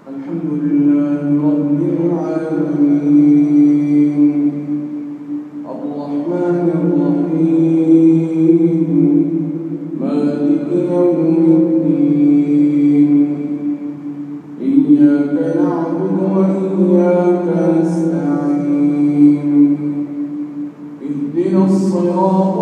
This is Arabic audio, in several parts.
الحمد لله رب العالمين الرحمن الرحيم مالك يوم الدين إياك نعبد وإياك نستعين اهدنا الصراط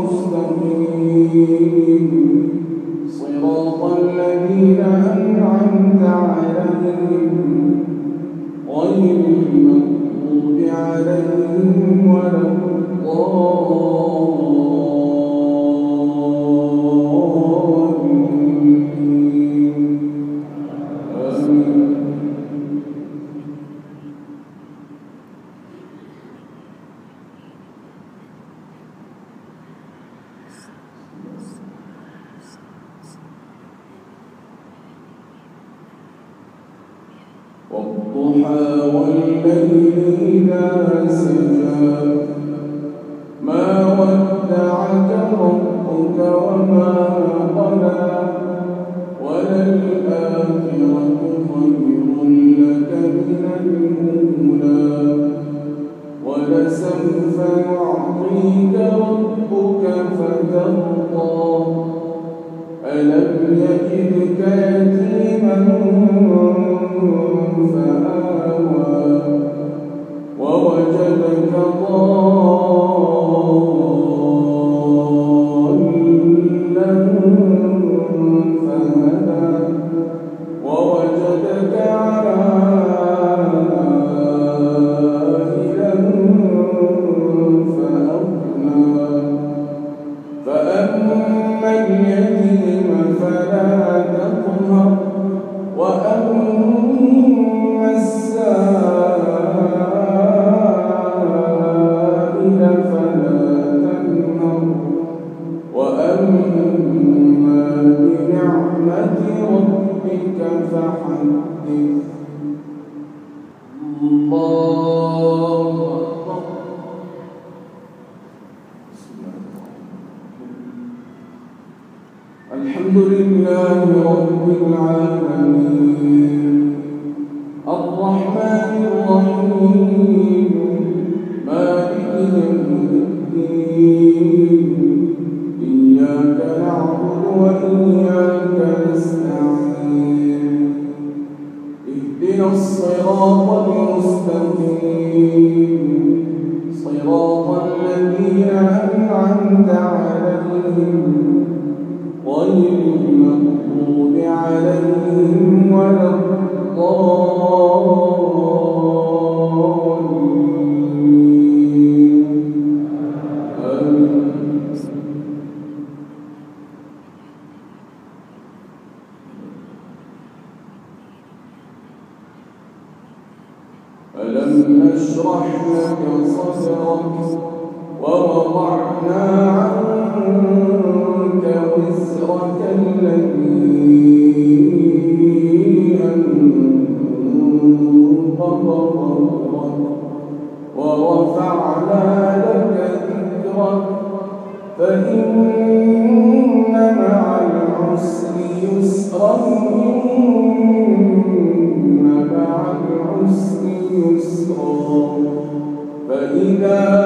المستقيم صراط الذين أنعمت عليهم غير المغضوب عليهم ولا الضالين آمين. والضحى والليل إذا سجى ما ودعك ربك وما قلى وللآخرة خير لك من الأولى ولسوف يعطيك ربك فترضى ألم يجدك يتيما فآوى ووجدك ضالا فهدى ووجدك عائلا فأغنى فأما اليتيم فلا تقهر وأما السائل فلا تنهر وأما بنعمة ربك فحدث الله الحمد لله رب العالمين الرحمن الرحيم مالك يوم الدين إياك نعبد وإياك نستعين اهدنا الصراط المستقيم صراط الذين أنعمت عليهم غير المغضوب عليهم ولا الضالين آمين. ألم نشرح لك صدرك ووضعنا عنك وزرك الذي أنقض ظهرك ورفعنا لك ذكرك فإن مع العسر يسرا إن مع العسر يسرا فإذا